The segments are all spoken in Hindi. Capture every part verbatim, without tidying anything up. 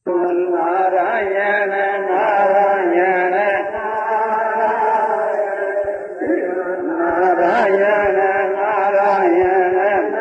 नारायण नारायण नारायण नारायण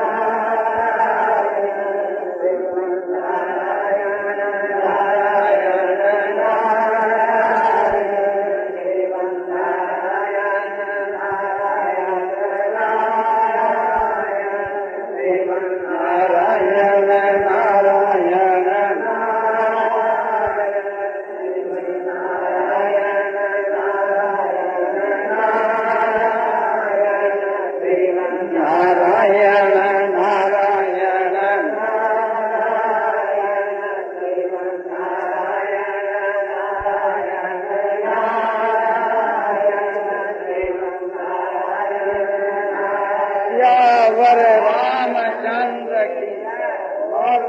रामचंद्र की और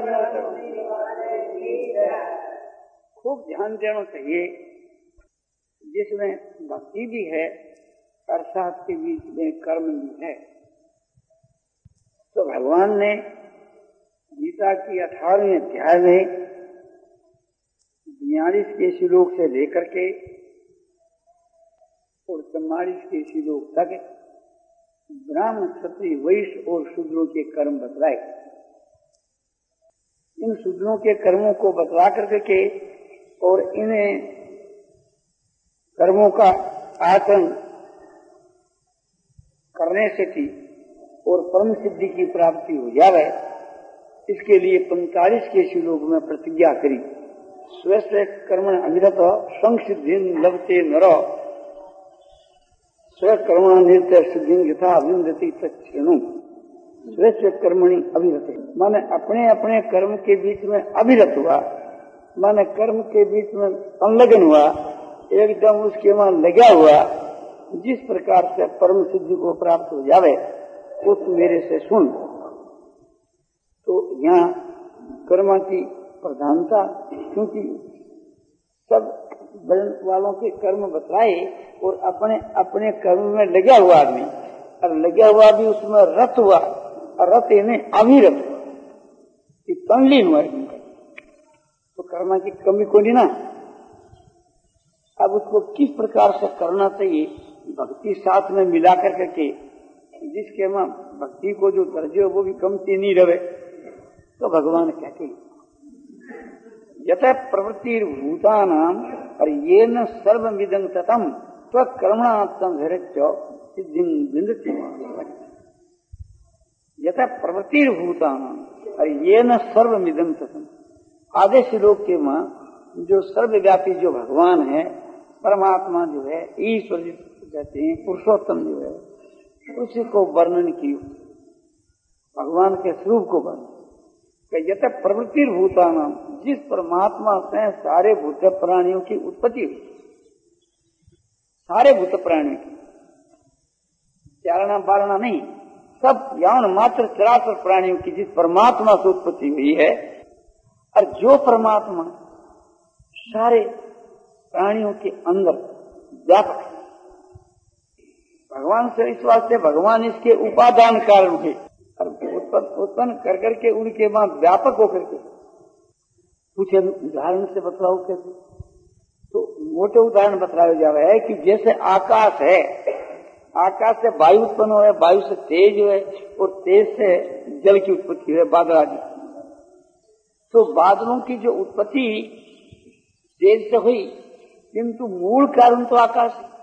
खूब ध्यान देना चाहिए, जिसमें भक्ति भी है और साथ के बीच में कर्म भी है। तो भगवान ने गीता की अठारहवें अध्याय में बयालीस के श्लोक से लेकर के और चौवालीस के श्लोक तक ब्राह्मण क्षत्रिय वैश्य और शूद्रों के कर्म बतलाए। इन शूद्रों के कर्मों को बतला करके और इन्हें कर्मों का आचरण करने से थी और परम सिद्धि की प्राप्ति हो जाए, इसके लिए पैंतालीस के श्लोक में प्रतिज्ञा करी। स्वस्य कर्मण अविरत संसिद्धि लभते नरो स्वकर्मा नित्य सिद्धि यथा विंदति तच्छृणु। स्वस्य कर्मणि अविरत माने अपने अपने कर्म के बीच में अविरत हुआ, माने कर्म के बीच में संलग्न हुआ, एकदम उसके वहां लगा हुआ। जिस प्रकार से परम सिद्धि को प्राप्त हो जावे उस मेरे से सुन। तो यहाँ कर्मा की प्रधानता, क्योंकि सब वालों के कर्म बतलाए और अपने अपने कर्म में लगा हुआ आदमी, और लगा हुआ भी उसमें रत हुआ, और रत यानी अविरत तनलीन हुआ। तो कर्मा की कमी को नहीं ना। अब उसको किस प्रकार से करना चाहिए, भक्ति साथ में मिला कर करके, जिसके में भक्ति को जो दर्जे वो भी कमती नहीं रहे। तो भगवान कहते हैं यत प्रवृत्ति भूतानाम और ये न सर्वमिदं ततम स्वकर्मणात्म सिद्धि विंदति। यत प्रवृत्ति भूतानाम और ये न सर्वमिदं ततम, आधे श्लोक के मां जो सर्वव्यापी जो भगवान है, परमात्मा जो है, ईश्वर जिसको कहते हैं, पुरुषोत्तम जो है, उसी को वर्णन की, भगवान के स्वरूप को वर्णन। यत प्रवृत्ति भूतानाम, जिस परमात्मा से सारे भूत प्राणियों की उत्पत्ति हुई, सारे भूत प्राणियों की, चारणा बारणा नहीं, सब यान मात्र चराचर प्राणियों की जिस परमात्मा से उत्पत्ति हुई है, और जो परमात्मा सारे प्राणियों के अंदर व्यापक है, भगवान से इस वास्ते भगवान इसके उपादान कारण है, और उत्पन्न कर करके उनके बाद व्यापक होकर के कुछ उदाहरण से बतलाओ कैसे। तो मोटे उदाहरण बतलाया जा रहा है कि जैसे आकाश है, आकाश से वायु उत्पन्न हुआ है, वायु से तेज है, और तेज से जल की उत्पत्ति है, बादल आदि। तो बादलों की जो उत्पत्ति तेज से हुई, किंतु मूल कारण तो आकाश है।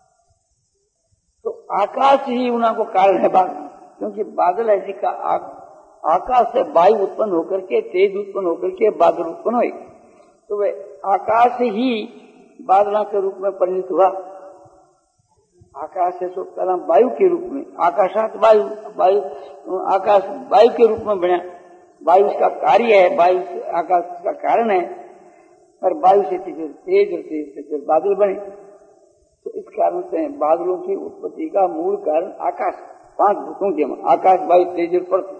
तो आकाश ही उनको कारण है बादल, क्योंकि बादल ऐसी का आकाश से वायु उत्पन्न होकर के, तेज उत्पन्न होकर के बादल उत्पन्न हुए। तो वे आकाश ही बादलों के रूप में परिणित हुआ। आकाश से सो पहला वायु के रूप में, आकाशात वायु, वायु आकाश वायु के रूप में बना। वायु उसका कार्य है, वायु आकाश का कारण है, और वायु से फिर तेज और तेज से फिर बादल बने। तो इस कारण से बादलों की उत्पत्ति का मूल कारण आकाश, पांच भूतों के मां आकाश, वायु, तेज और पृथ्वी।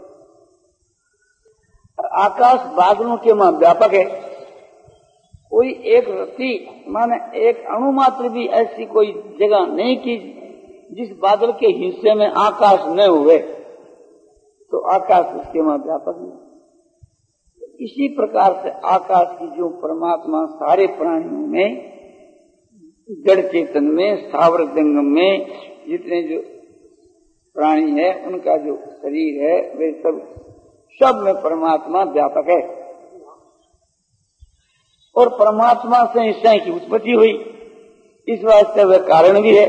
आकाश बादलों के मां व्यापक है। कोई एक रत्ती माने एक अणु मात्र भी ऐसी कोई जगह नहीं कि जिस बादल के हिस्से में आकाश न हुए, तो आकाश उसके मां व्यापक नहीं। इसी प्रकार से आकाश की जो परमात्मा सारे प्राणियों में, जड़ चेतन में, स्थावर जंगम में जितने जो प्राणी है उनका जो शरीर है वे सब सब में परमात्मा व्यापक है। और परमात्मा से ईश्वर की उत्पत्ति हुई, इस वास्ते वह कारण भी है।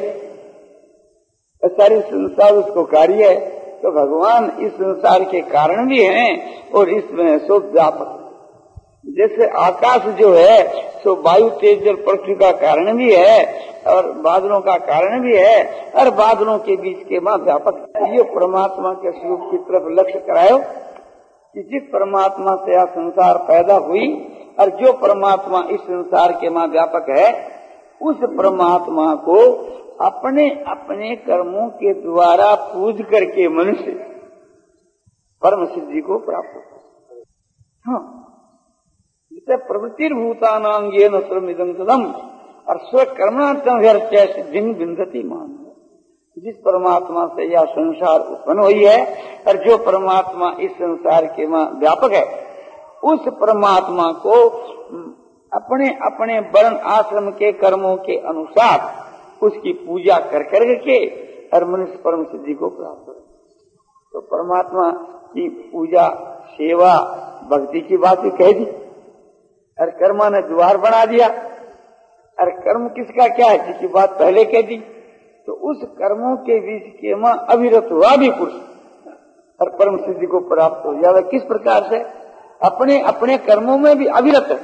सारे संसार उसको कार्य है, तो भगवान इस संसार के कारण भी हैं और इसमें सो व्यापक। जैसे आकाश जो है सो वायु तेज जल पृथ्वी का कारण भी है और बादलों का कारण भी है, और बादलों के बीच के मां व्यापक। ये परमात्मा के स्वरूप की तरफ लक्ष्य करायो कि जिस परमात्मा से यह संसार पैदा हुई और जो परमात्मा इस संसार के मां व्यापक है, उस परमात्मा को अपने अपने कर्मों के द्वारा पूज करके मनुष्य परम सिद्धि को प्राप्त होता। हाँ, जिसे प्रवृत्तिर्भूतानां येन सर्वमिदं तदं और स्वकर्मार्थं ह्यर्च्य सिद्धिं विन्दति मान। जिस परमात्मा से यह संसार उत्पन्न हुई है और जो परमात्मा इस संसार के मां व्यापक है, उस परमात्मा को अपने अपने वर्ण आश्रम के कर्मों के अनुसार उसकी पूजा कर कर के और मनुष्य परम सिद्धि को प्राप्त हो। तो परमात्मा की पूजा, सेवा, भक्ति की बात भी कह दी और कर्मा ने द्वार बना दिया। और कर्म किसका क्या है जिसकी बात पहले कह दी, तो उस कर्मों के बीच के मां अविरत हुआ भी पुरुष और परम सिद्धि को प्राप्त हो जाए। किस प्रकार से? अपने अपने कर्मों में भी अविरत है,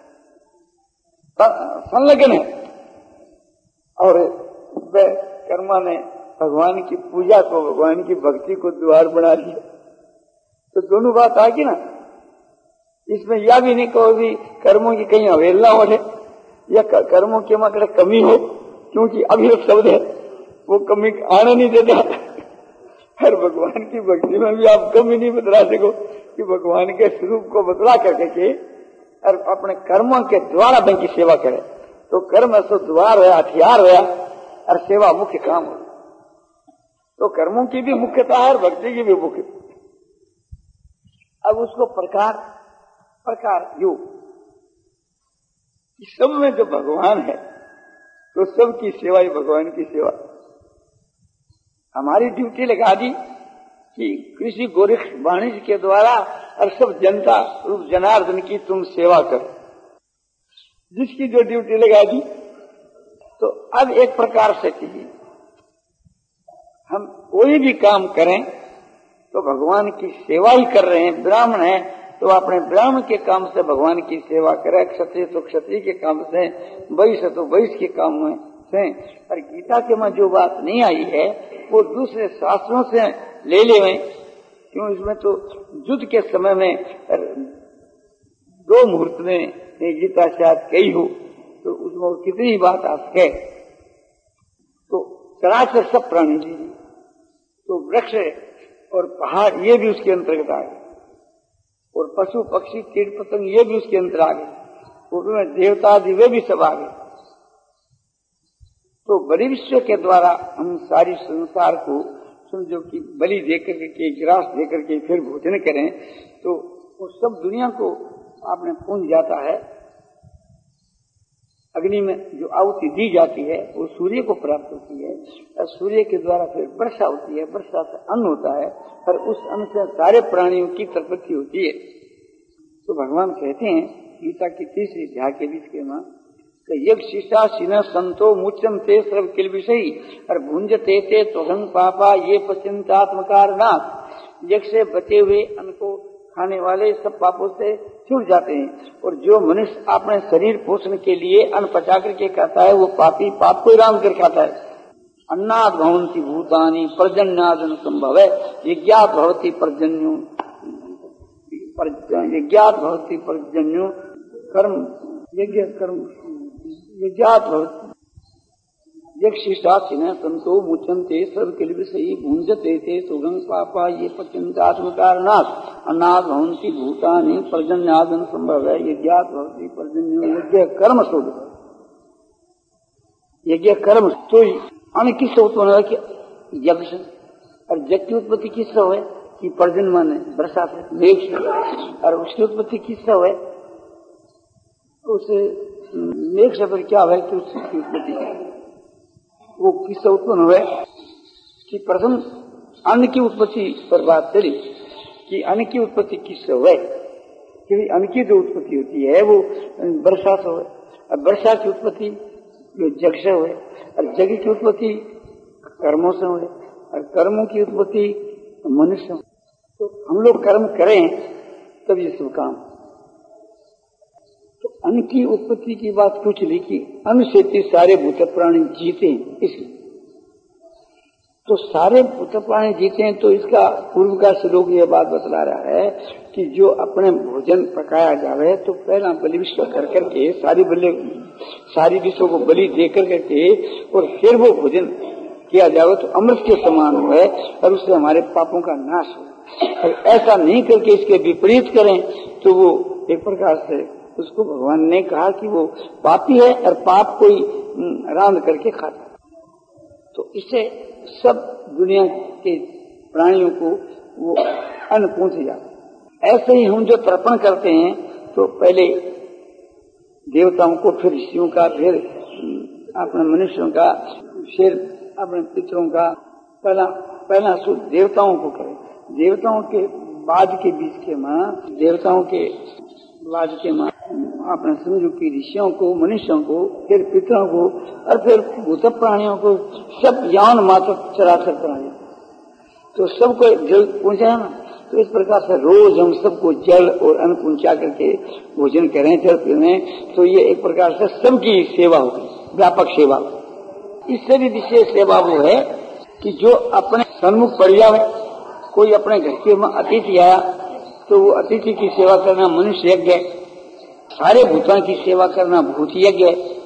संलग्न है। और कर्मा ने भगवान की पूजा को, भगवान की भक्ति को द्वार बना दिया। तो दोनों बात आ गई ना। इसमें यह भी नहीं कहो भी कर्मों की कहीं अवहेलना हो या कर्मों के मात्र कमी हो, क्योंकि अभिरत शब्द है, वो कमी आने नहीं देता। हर भगवान की भक्ति में भी आप कमी नहीं बतला सको कि भगवान के स्वरूप को बतला करके के और अपने कर्मों के द्वारा उनकी सेवा करे। तो कर्म ऐसा द्वार है, हथियार है, और सेवा मुख्य काम हो। तो कर्मों की भी मुख्यता है और भक्ति की भी मुख्य। अब उसको प्रकार प्रकार योग, सब में जो भगवान है तो सबकी सेवा ही भगवान की सेवा। हमारी ड्यूटी लगा दी कि कृषि गोरख वाणिज्य के द्वारा और सब जनता रूप जनार्दन की तुम सेवा करो, जिसकी जो ड्यूटी लगा दी। तो अब एक प्रकार से चाहिए हम कोई भी काम करें तो भगवान की सेवा ही कर रहे हैं। ब्राह्मण है तो अपने ब्राह्मण के काम से भगवान की सेवा करे, क्षत्रिय तो क्षत्रिय के काम से, वैश्य तो वैश्य के काम में से। और गीता के में जो बात नहीं आई है वो दूसरे शास्त्रों से ले ले में, क्यों इसमें तो युद्ध के समय में दो मुहूर्त में गीता शायद कही हो, तो उसमें कितनी बात आ सके। तो चराचर सब प्राणी जी, तो वृक्ष और पहाड़ ये भी उसके अंतर्गत आ गए, और पशु पक्षी कीट पतंग ये भी उसके अंतर आ गए, उसमें देवता आदि वे भी सब आ गए। तो बलि विश्व के द्वारा हम सारी संसार को समझो कि बलि देकर के, ग्रास देकर के फिर भोजन करें, तो वो सब दुनिया को आपने पूंज जाता है। अग्नि में जो आहुति दी जाती है वो सूर्य को प्राप्त होती है, और सूर्य के द्वारा फिर वर्षा होती है, वर्षा से अन्न होता है, और उस अन्न से सारे प्राणियों की उत्पत्ति होती है। तो भगवान कहते हैं गीता की तीसरी अध्याय के बीच के मां यज्ञ शिषा शिन संतो मुचम ते सर्व किल विषयी और भुंजते ते तोहं पापा ये पश्चिंतात्मकार नाथ। यज्ञ से बचे हुए अन्न को खाने वाले सब पापों से छूट जाते हैं, और जो मनुष्य अपने शरीर पोषण के लिए अन्न पचा करके खाता है वो पापी पाप को राम कर खाता है। अन्नाद भवन्ति भूतानि पर्जन्यादन संभव है, यज्ञात भवति पर्जन्यो यज्ञात भवति पर्जन्यो कर्म यज्ञ कर्म यज्ञात भवति यक्षिशासिन संतो मुचन्ते सर्व किल विषयी भुंजते ते सुगं पापा ये पश्चिंतात्मकारणात् अन्नाद भवन्ति भूतानि पर्जन्यादन संभव है, यज्ञात भवति पर्जन्यो यज्ञ कर्म शुद्ध। यज्ञ कर्म तो अन्न किससे उत्पन्न है कि यज्ञ से, और यज्ञ की उत्पत्ति किससे है कि पर्जन माने वर्षा से, मेघ से, और उसकी उत्पत्ति किससे हुए? उस मेघ से फिर क्या हुआ कि उसकी उत्पत्ति वो किससे उत्पन्न हुए? कि प्रथम अन्न की उत्पत्ति पर बात करी कि अन्न की उत्पत्ति किससे हुए? कि अन्न की जो उत्पत्ति होती है वो वर्षा से हुए, और वर्षा की उत्पत्ति जो जग से हुए, और जग की उत्पत्ति कर्मों से हुए, और कर्मों की उत्पत्ति मनुष्य। तो हम लोग कर्म करें तब ये सब काम। तो अन्न की उत्पत्ति की बात क्यों चली कि अन्न से सारे भूत प्राणी जीते हैं, इसलिए। तो सारे भूत प्राणी जीते हैं, तो इसका पूर्व का श्लोक ये बात बतला रहा है कि जो अपने भोजन पकाया जावे तो पहला बलि विश्व कर करके सारी बलि सारी विश्व को बलि दे कर करके और फिर वो भोजन किया जावे तो अमृत के समान हुए और उससे हमारे पापों का नाश हो। और ऐसा नहीं करके इसके विपरीत करें तो वो एक प्रकार से उसको भगवान ने कहा कि वो पापी है और पाप कोई रांध करके खाता है। तो इससे सब दुनिया के प्राणियों को वो अन्न पहुंच जाता। ऐसे ही हम जो तर्पण करते हैं तो पहले देवताओं को, फिर ऋषियों का, फिर अपने मनुष्यों का, फिर अपने पितरों का, पहला पहला शुद्ध देवताओं को करें। देवताओं के बाद के बीच के माँ देवताओं के बाद के माँ अपने समझो कि ऋषियों को, मनुष्यों को, फिर पितरों को, और फिर भूत प्राणियों को, सब यान मात्र चराचर प्राणी, तो सबको जल पहुंचाया ना। तो इस प्रकार से रोज हम सबको जल और अन्न पहुंचा करके भोजन करें, जल पीएं, तो ये एक प्रकार से सबकी सेवा होगी, व्यापक सेवा। इससे भी विशेष सेवा वो है कि जो अपने सन्मुख पड़ जाए, कोई अपने घर के में अतिथि आया तो वो अतिथि की सेवा करना मनुष्य यज्ञ, सारे भूतों की सेवा करना भूत यज्ञ।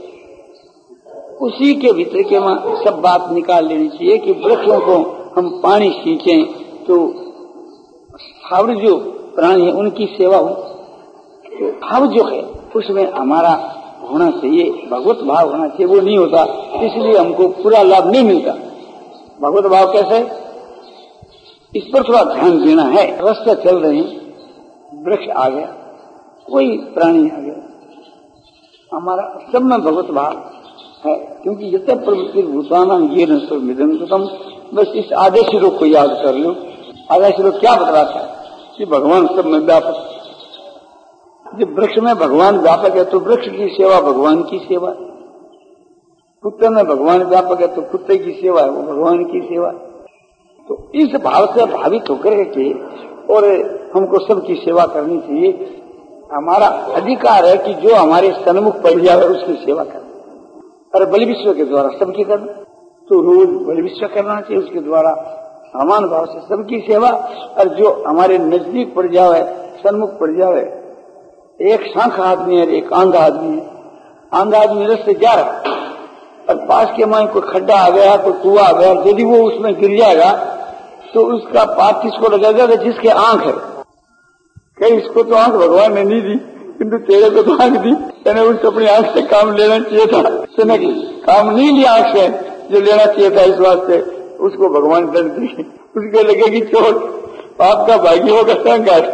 उसी के भीतर के में सब बात निकाल लेनी चाहिए कि वृक्षों को हम पानी सींचें तो स्थावर जो प्राणी है उनकी सेवा हो। तो भाव जो है उसमें हमारा होना चाहिए, भगवत भाव होना चाहिए, वो नहीं होता इसलिए हमको पूरा लाभ नहीं मिलता। भगवत भाव कैसे, इस पर थोड़ा ध्यान देना है। रास्ते चल रहे हैं, वृक्ष आ गया, कोई प्राणी आ गया, हमारा सब में भगवत भाव है, क्योंकि यत प्रवृत्ति भूतानां ये न मिदंतम। बस इस आधे श्लोक को याद कर लो। आधा श्लोक क्या बतलाता है कि भगवान सब में व्यापक। जब वृक्ष में भगवान व्यापक है तो वृक्ष की सेवा भगवान की सेवा है, कुत्ते में भगवान व्यापक है तो कुत्ते की सेवा है, वो भगवान की सेवा है। तो इस भाव से भावित होकर के और हमको सबकी सेवा करनी चाहिए। हमारा अधिकार है कि जो हमारे सन्मुख पड़ जाए उसकी सेवा करना, और बलि विश्व के द्वारा सबकी करना। तो रोज बलि विश्व करना चाहिए, उसके द्वारा समान भाव से सबकी सेवा। और जो हमारे नजदीक पड़ जाए, सन्मुख पड़ जाए, एक शांख आदमी है, एक आंधा आदमी है, आंधा आदमी रस्ते जा रहा और पास के माए कोई खड्डा आ गया, कोई कुआ आ गया, यदि वो उसमें गिर जाएगा तो उसका पाप किसको लगेगा? जिसके आंख है। कहीं इसको तो आंख भगवान ने नहीं दी, किंतु तेरे को तो आंख दी, तेने उसको अपनी आंख से काम लेना चाहिए था, तेने काम नहीं लिया आंख से जो लेना चाहिए था, इस वास्ते उसको भगवान दंड देंगे। उसको लगेगी चोट, पाप का भागी होगा संघात।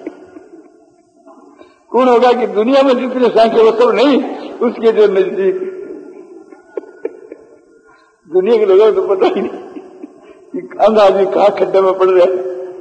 कौन होगा कि दुनिया में जितने संख्या वो सब नहीं, उसके जो नजदीक दुनिया के लोगों को तो पता ही नहीं कि अंधा आदमी कहाँ खड्डे में पड़ रहा है,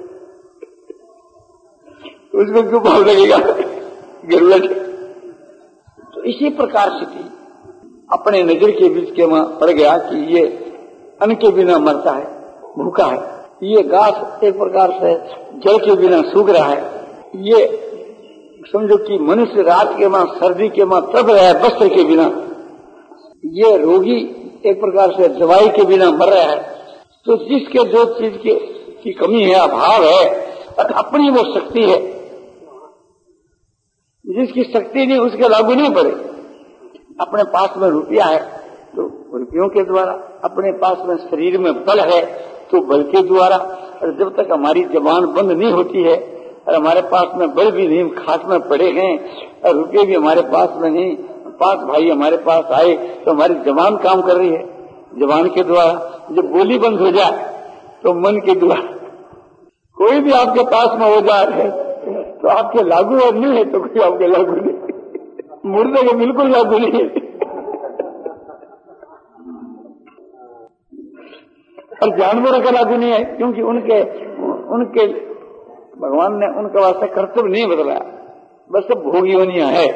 उसको क्यों भाव लगेगा गिरलट। तो इसी प्रकार से थी अपने नजर के बीच के में पड़ गया कि ये अन्न के बिना मरता है, भूखा है, ये घास एक प्रकार से जल के बिना सूख रहा है, ये समझो कि मनुष्य रात के मां सर्दी के मां तप रहा है वस्त्र के बिना, ये रोगी एक प्रकार से दवाई के बिना मर रहा है। तो जिसके जो चीज की, की कमी है, अभाव है, अपनी वो शक्ति है, जिसकी शक्ति नहीं उसके लागू नहीं पड़े। अपने पास में रुपया है तो रुपयों के द्वारा, अपने पास में शरीर में बल है तो बल के द्वारा, और जब तक हमारी जबान बंद नहीं होती है और हमारे पास में बल भी नहीं, खाट में पड़े हैं और रुपये भी हमारे पास में नहीं, पांच भाई हमारे पास आए तो हमारी जबान काम कर रही है, जबान के द्वारा। जब बोली बंद हो जाए तो मन के द्वारा, कोई भी आपके पास में औजार है तो आपके लागू और नहीं है तो कोई आपके लागू नहीं, मुर्दे के बिल्कुल लागू नहीं है। और जानवरों का लागू नहीं है, क्योंकि उनके उनके भगवान ने उनका वास्ते कर्तव्य नहीं बदला, बस सब भोगी होनिया है।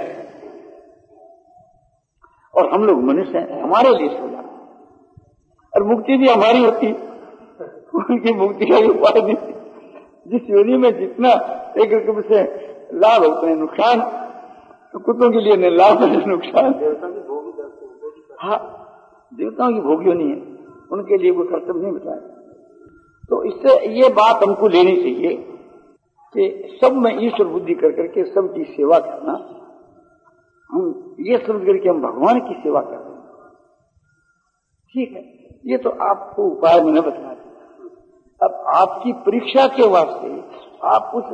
और हम लोग मनुष्य हैं, हमारे लिए सोचा, और मुक्ति भी हमारी होती, उनकी मुक्ति का उपाय नहीं। जिस योनि में जितना एक रकम से लाभ होते हैं नुकसान, तो कुत्तों के लिए नहीं लाभ है नुकसान। हाँ, देवताओं की भोगी होनी है, उनके लिए कोई कर्तव्य नहीं बताया। तो इससे ये बात हमको लेनी चाहिए कि सब में ईश्वर बुद्धि कर करके सबकी सेवा करना, हम ये समझ करके हम भगवान की सेवा कर रहे हैं, ठीक है। ये तो आपको उपाय मैंने बता दिया। अब आपकी परीक्षा के वास्ते आप उस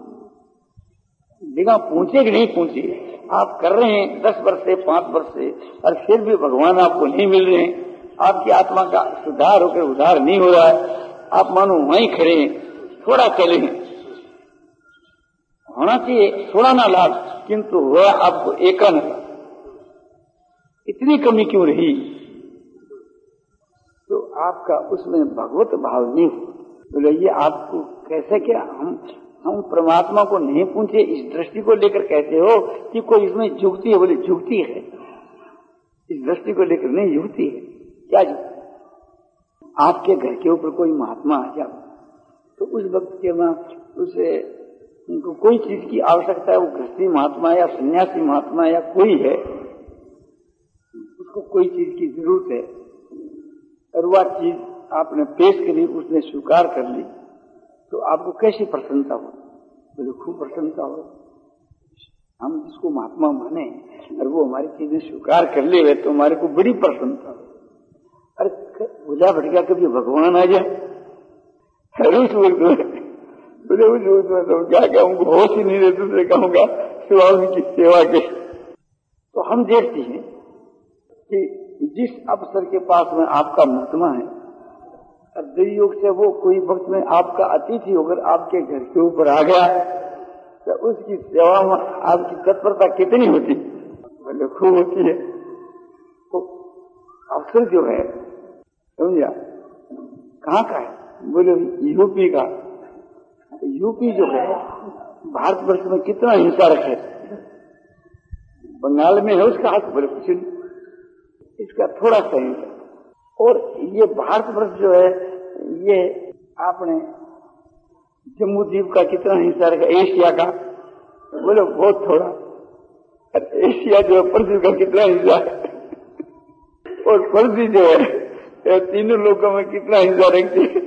जगह पहुंचे कि नहीं पहुंचे, आप कर रहे हैं दस वर्ष से पांच वर्ष से, और फिर भी भगवान आपको नहीं मिल रहे हैं, आपकी आत्मा का सुधार होकर उद्धार नहीं हो रहा है, आप मानो वहीं खड़े हैं, थोड़ा चले हैं, होना चाहिए थोड़ा ना लाभ, किंतु वह आपको एका न, इतनी कमी क्यों रही? तो आपका उसमें भगवत भाव नहीं। बोले ये आपको कैसे, क्या हम हम परमात्मा को नहीं पूछे, इस दृष्टि को लेकर कहते हो कि कोई इसमें युक्ति है? बोले युक्ति है, इस दृष्टि को लेकर नहीं, युक्ति है। क्या युक्ति? आपके घर के ऊपर कोई महात्मा आ जाए तो उस वक्त के वहां उसे उनको कोई चीज की आवश्यकता है, वो गृहस्थी महात्मा या सन्यासी महात्मा या कोई है, उसको कोई चीज की जरूरत है, और वह चीज आपने पेश करी, उसने स्वीकार कर ली, तो आपको कैसी प्रसन्नता हो? बोले खूब प्रसन्नता हो। हम जिसको महात्मा माने और वो हमारी चीजें स्वीकार कर ले तो हमारे को बड़ी प्रसन्नता हो। अरे भूला भटका कभी भगवान आ जाए, बोले तो क्या कहूँगा, होश ही नहीं रहे, दूसरे कहूँगा स्वामी की सेवा के। तो हम देखते हैं कि जिस अवसर के पास में आपका महात्मा है, और दुर्योग से वो कोई वक्त में आपका अतिथि होकर आपके घर के ऊपर आ गया, तो उसकी सेवा में आपकी तत्परता कितनी होती? बोले खूब होती है। तो अवसर जो है समझा कहाँ का है? बोले यूपी का। यूपी जो है भारतवर्ष में कितना हिंसा रखे, बंगाल में है उसका हाथ, बोले कुछ नहीं, इसका थोड़ा सा हिंसा। और ये भारतवर्ष जो है ये आपने जम्मू द्वीप का कितना हिस्सा रखा, एशिया का? बोले बहुत थोड़ा। एशिया जो है पृथ्वी का कितना हिस्सा है, और पृथ्वी जो है तीनों लोगों में कितना हिस्सा रखती है,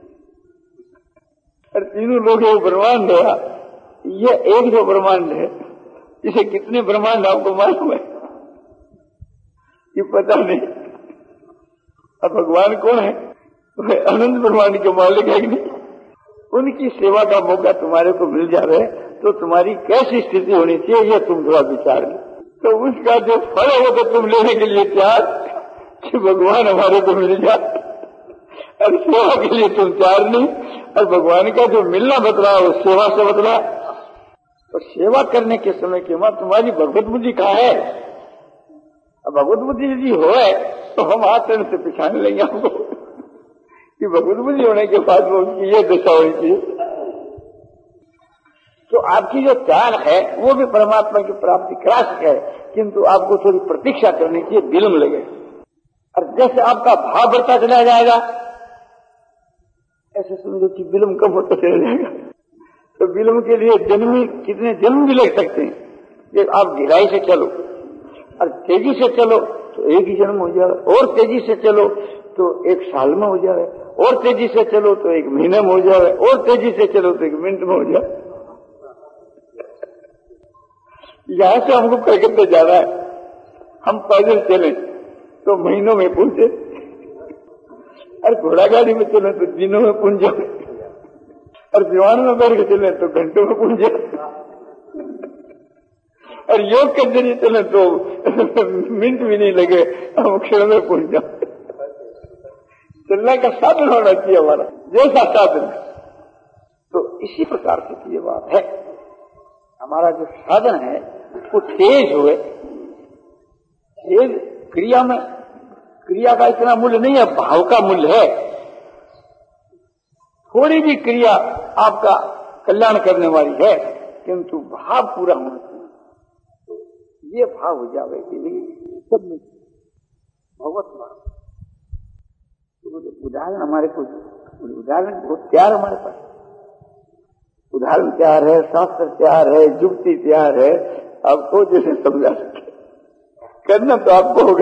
और तीनों लोगों को ब्रह्मांड हुआ। ये एक जो ब्रह्मांड है, इसे कितने ब्रह्मांड आपको मालूम है? ये पता नहीं। अब भगवान कौन है? अनंत ब्रह्मांड के मालिक है कि नहीं? उनकी सेवा का मौका तुम्हारे को मिल जा रहा है तो तुम्हारी कैसी स्थिति होनी चाहिए, ये तुम थोड़ा विचार लो। तो उसका जो फल है वो तो तुम लेने के लिए तैयार कि भगवान हमारे को मिल जाए, और सेवा के लिए तुम तैयार नहीं। और भगवान का जो मिलना बतला वो सेवा से बतला। तो सेवा करने के समय के बाद तुम्हारी भगवत बुद्धि कहाँ है? अब भगवत बुद्धि यदि हो है तो हम आचरण से पिछाने लेंगे हमको कि भगवत बुद्धि होने के बाद वो उसकी ये दशा होनी चाहिए। तो आपकी जो चाल है वो भी परमात्मा की प्राप्ति करा सके, किंतु आपको थोड़ी प्रतीक्षा करने की विलम्ब लगे। और जैसे आपका भाव बढ़ता चला जाएगा, ऐसे समझो कि विलम्ब कम होता चला जाएगा। तो विलम्ब के लिए जन्म कितने जन्म भी लग सकते हैं। कि आप गहराई से चलो और तेजी से चलो तो एक ही जन्म हो जाए, और तेजी से चलो तो एक साल में हो जाए, और तेजी से चलो तो एक महीने में हो जाए, और तेजी से चलो तो एक मिनट में हो जाए। यहां से हमको कलकत्ता जाना है, हम पैदल चले तो महीनों में पहुंचे, और घोड़ा गाड़ी में चले तो दिनों में पहुंच जाए, और विमान में बैठ के चले तो घंटों में पहुंच जाए, और योग के जरिए चले तो मिनट भी नहीं लगे, हम क्षण में पहुंच जाए। चलने का साधन होना चाहिए हमारा, जैसा साधन तो इसी प्रकार से ये बात है, हमारा जो साधन है वो तेज हुए। तेज क्रिया में, क्रिया का इतना मूल्य नहीं है, भाव का मूल्य है। थोड़ी भी क्रिया आपका कल्याण करने वाली है, किंतु भाव पूरा होना चाहिए। तो ये भाव हो जावे कि नहीं सब में भगवत मान। तो उदाहरण हमारे को, उदाहरण बहुत तैयार हमारे पास, उदाहरण तैयार है, शास्त्र तैयार है, युक्ति तैयार है। अब तो जैसे समझा सके, करना तो आपको होगा।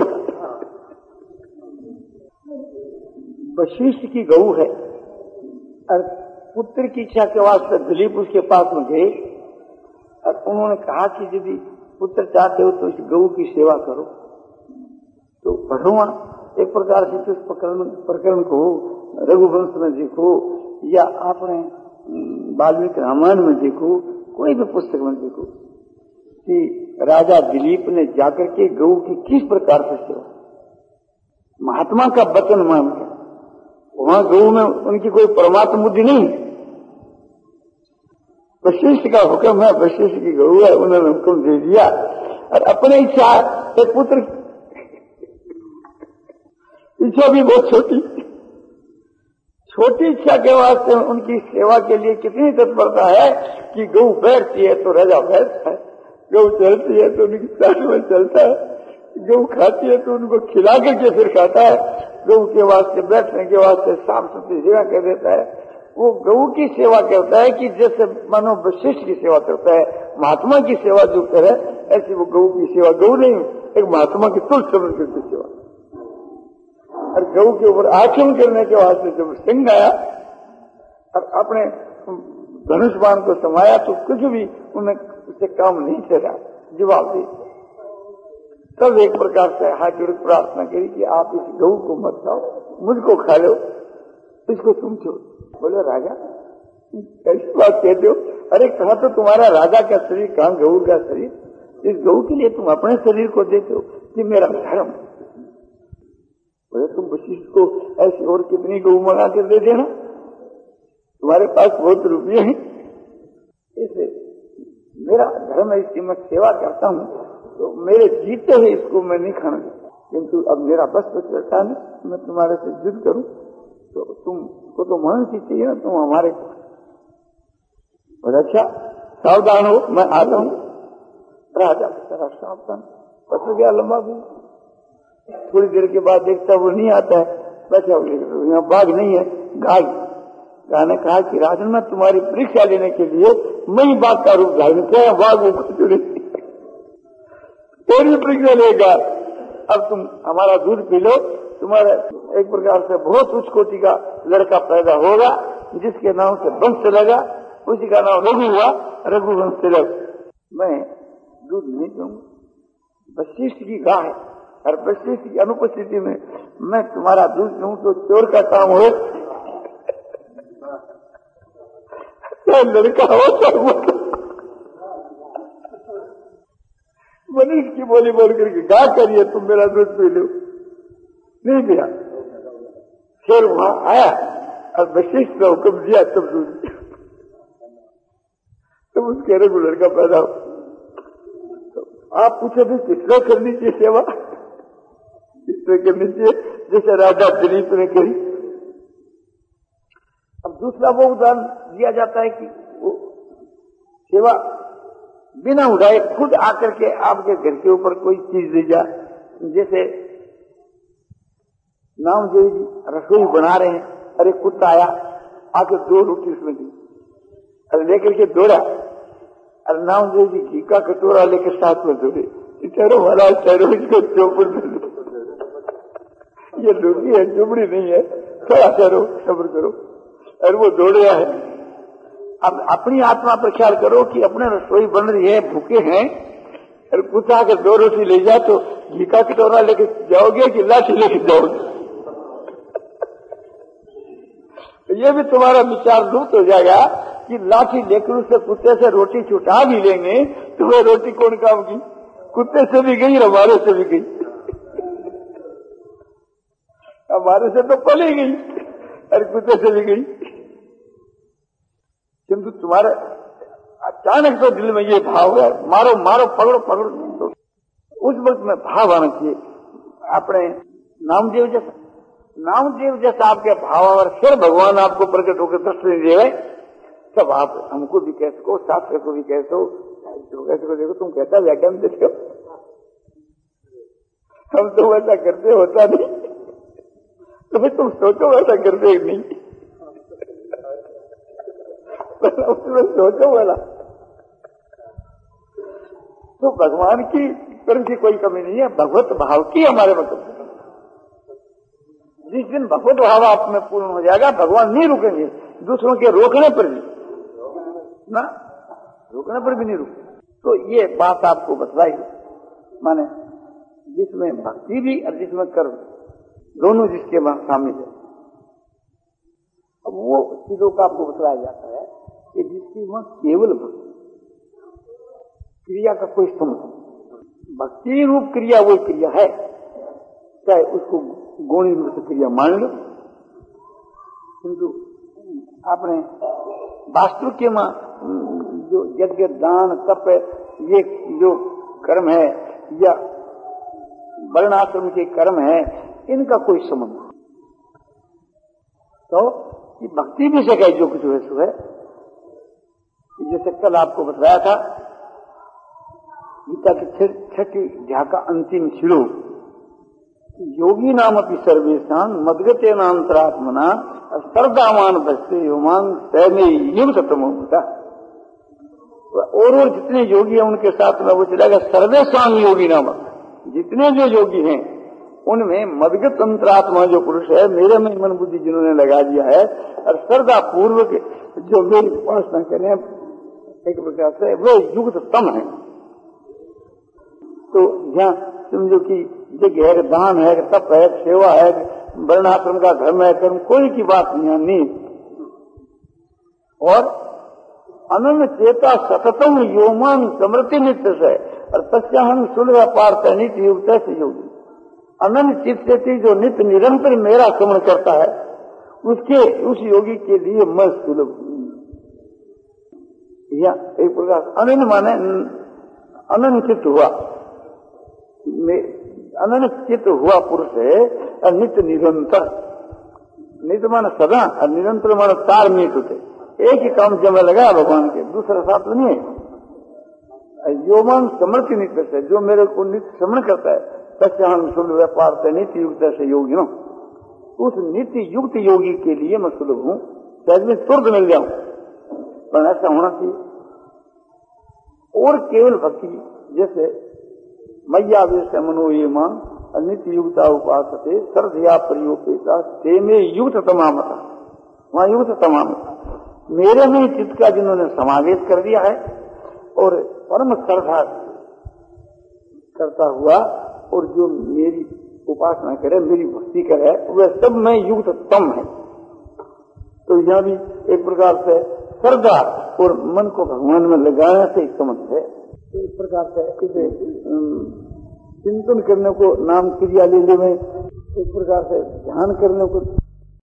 वशिष्ठ की गऊ है और पुत्र की इच्छा के वास्ते दिलीप उसके पास में गए और उन्होंने कहा कि यदि पुत्र चाहते हो तो इस गऊ की सेवा करो। तो पढ़ो एक प्रकार से तो इस प्रकरण प्रकरण को रघुवंश में देखो या आपने वाल्मीकि रामायण में देखो, कोई भी पुस्तक में देखो कि राजा दिलीप ने जाकर के गऊ की किस प्रकार से सेवा, महात्मा का वचन मान के, वहां गऊ में उनकी कोई परमात्मा बुद्धि नहीं। वशिष्ठ का हुक्म है, वशिष्ठ की गऊ है, उन्होंने हुक्म दे दिया और अपने इच्छा एक पुत्र, इच्छा भी बहुत छोटी छोटी इच्छा के वास्ते उनकी सेवा के लिए कितनी तत्परता है कि गऊ बैठती है तो राजा बैठता है, गऊ चलती है तो उनकी चाल में चलता है, गऊ खाती है तो उनको खिला करके फिर खाता है, गऊ के वास्ते बैठने के वास्ते साफ सुथरी जगह कर देता है। वो गऊ की सेवा करता है कि जैसे मानो वशिष्ठ की सेवा करता है, महात्मा की सेवा जो करे ऐसी वो गऊ की सेवा, गऊ नहीं एक महात्मा की तुल समझ करके सेवा। और गऊ के ऊपर आचरण करने के वास्ते जब सिंह आया और अपने धनुष बाण को समाया तो कुछ भी उन्हें उससे काम नहीं चला, जवाब दे। तब एक प्रकार से हाथ जोड़ प्रार्थना करी कि आप इस गऊ को मत खाओ, मुझको खा लो, इसको तुम छोड़। बोले राजा कैसी बात कहते हो? अरे कहा तो तुम्हारा राजा का शरीर, कहाँ गऊ का शरीर, इस गऊ के लिए तुम अपने शरीर को देते हो कि मेरा धर्म। बोले तुम वशिष्ठ को ऐसी और कितनी गऊ मंगा कर दे देना, तुम्हारे पास बहुत रुपये हैं, इसे मेरा धर्म है, इसकी मैं सेवा करता हूँ, तो मेरे जीते हुए इसको मैं नहीं खाना चाहता, किंतु अब मेरा बस तो चलता नहीं, मैं तुम्हारे से युद्ध करूं तो तुमको तो मनुष्य चाहिए ना, तुम हमारे। बोले अच्छा सावधान हो, मैं आता हूँ। राजा तरह सावधान पत्र गया लंबा भी, थोड़ी देर के बाद देखता वो नहीं आता है, बैठा यहाँ बाघ नहीं है, गाय। गाय ने कहा कि राजन मैं तुम्हारी परीक्षा लेने के लिए मैं ही बाघ का रूप धारण किया, बाघ तेरी परीक्षा लेगा, अब तुम हमारा दूध पी लो, तुम्हारा एक प्रकार से बहुत उच्च कोटि का लड़का पैदा होगा जिसके नाम से वंश चलेगा, उसी का नाम रघु हुआ, रघुवंश चलेगा। मैं दूध नहीं दूंगा, वशिष्ठ की गाय और वशिष्ठ की अनुपस्थिति में मैं तुम्हारा दूध लूं तो चोर का काम हो। लड़का होता मनुष्य की बोली बोल करके गा करिए तुम मेरा दूध पी लो, नहीं दिया। फिर वहां आया और वशिष्ठ ने हुक्म दिया तब दूध, तब उसके रघु लड़का पैदा हो। तो आप पूछे भी किसने करनी चाहिए सेवा, किसने करनी चाहिए, जैसे राजा दिलीप ने कही। अब दूसरा वो उदाहरण दिया जाता है कि वो सेवा बिना उठाए खुद आकर के आपके घर के ऊपर कोई चीज दे जा, जैसे नामदेव जी रसोई बना रहे हैं, अरे कुत्ता आया आके दो रोटी उसमें दी, अरे लेकर के दौड़ा, अरे नामदेव जी घी का कटोरा लेकर साथ में दौड़े, ठहरो महाराज ठहरो, इसको चौपड़ में दो, ये रोटी है चुपड़ी नहीं है, थोड़ा ठहरो सब्र करो। और वो दौड़े है। अब अपनी आत्मा प्रचार करो कि अपने रसोई बन रही है, भूखे हैं, और पूछा अगर दो रोटी ले जाओ तो घी का कटोरा लेके जाओगे कि लाठी लेके जाओगे? ये भी तुम्हारा विचार लूट हो जाएगा कि लाठी लेकर उससे कुत्ते से रोटी छुटा भी लेंगे तो वह रोटी कौन काम की, कुत्ते से भी गई और हमारे से भी गई, हमारे से तो पली गई और कुत्ते से भी गई। किंतु तुम्हारे अचानक तो दिल में ये भाव है, मारो मारो पकड़ो पकड़ो, तो उस वक्त में भाव आना चाहिए अपने नामदेव जैसा। नामदेव जैसा आपके भाव और फिर भगवान आपको प्रकट होकर दृष्टि देवे, तब आप हमको भी कह सको, शास्त्र को भी कह सको, कैसे को देखो तुम कहता व्याख्यान देते हो, हम तो वैसा करते होता नहीं, तो फिर तुम सोचो वैसा करते ही नहीं, उसमें सोचो वाला। तो भगवान की तरफ की कोई कमी नहीं है, भगवत भाव की हमारे मतलब। जिस दिन भगवत भाव आप में पूर्ण हो जाएगा, भगवान नहीं रुकेंगे, दूसरों के रोकने पर भी ना, रोकने पर भी नहीं रुके। तो ये बात आपको बतलाई, माने जिसमें भक्ति भी और जिसमें कर्म दोनों जिसके वहां शामिल है। अब वो चीजों का आपको बतलाया जाता है कि जिसकी वहां केवल भक्ति, क्रिया का कोई संबंध, भक्ति रूप क्रिया वो क्रिया है, चाहे उसको गौणी रूप से क्रिया मान लो, किंतु आपने वास्तु के मां जो यज्ञ दान तप ये जो कर्म है या वर्णाश्रम के कर्म है, इनका कोई संबंध नहीं। तो ये भक्ति भी से कहे जो कुछ है सो है। जैसे कल आपको बताया था गीता की छठी अध्याय का अंतिम श्लोक, योगी नाम अपनी सर्वेशान मदगते नान्तरात्मना सर्वदामान बचते युमान सैन्य युग तमोता। और और जितने योगी हैं उनके साथ में वो चलेगा सर्वेशान योगी नाम, जितने जो योगी हैं उनमें मदगत अंतरात्मा जो पुरुष है, मेरे में मन बुद्धि जिन्होंने लगा दिया है और श्रद्धा पूर्वक जो मेरी उपासना करें एक प्रकार से, वो युक्त तम है। तो यहाँ समझो कि यज्ञ है, दान है, तप है, सेवा है, वर्णाश्रम का धर्म है, कर्म, कोई की बात यहाँ नहीं। और अनन्य चेता सततम योमान समृति नित्य से और तस्याहन सुलभ पार्थ नित्य युक्त से योगी। अनन्य चित्त से जो नित्य निरंतर मेरा स्मरण करता है, उसके उस योगी के लिए मैं सुलभ। या एक प्रकार अनन्य माने अनन्य चित्त हुआ, अनन्य चित्त हुआ पुरुष है और नित्य निरंतर, नित्य माने सदा और निरंतर माने तार मीट होते, एक ही काम जब लगा भगवान के, दूसरा साथ नहीं है। योमान समर्थी नित्य से जो मेरे को नित्य स्मरण करता है, तस्य हम सुलभ व्यापार से नित्य युक्त से योगी हूँ, उस नित्य युक्त योगी के लिए मैं सुलभ हूँ, शायद मैं तुरंत मिल जाऊं, पर ऐसा होना चाहिए। और केवल भक्ति जैसे मैया वेश मनो ये मां नित्य युक्ता उपासते श्रद्धया प्रयोपेता ते में युक्त तमामता, वहां युक्त तमामता मेरे में चित्त का जिन्होंने समावेश कर दिया है और परम श्रद्धा करता हुआ और जो मेरी उपासना करे, मेरी भक्ति करे, वह सब में युक्त तम है। तो यह भी एक प्रकार से श्रद्धा और मन को भगवान में लगाने से संबंध है। तो इस प्रकार से इसे चिंतन करने को नाम क्रिया लेने में, एक प्रकार से ध्यान करने को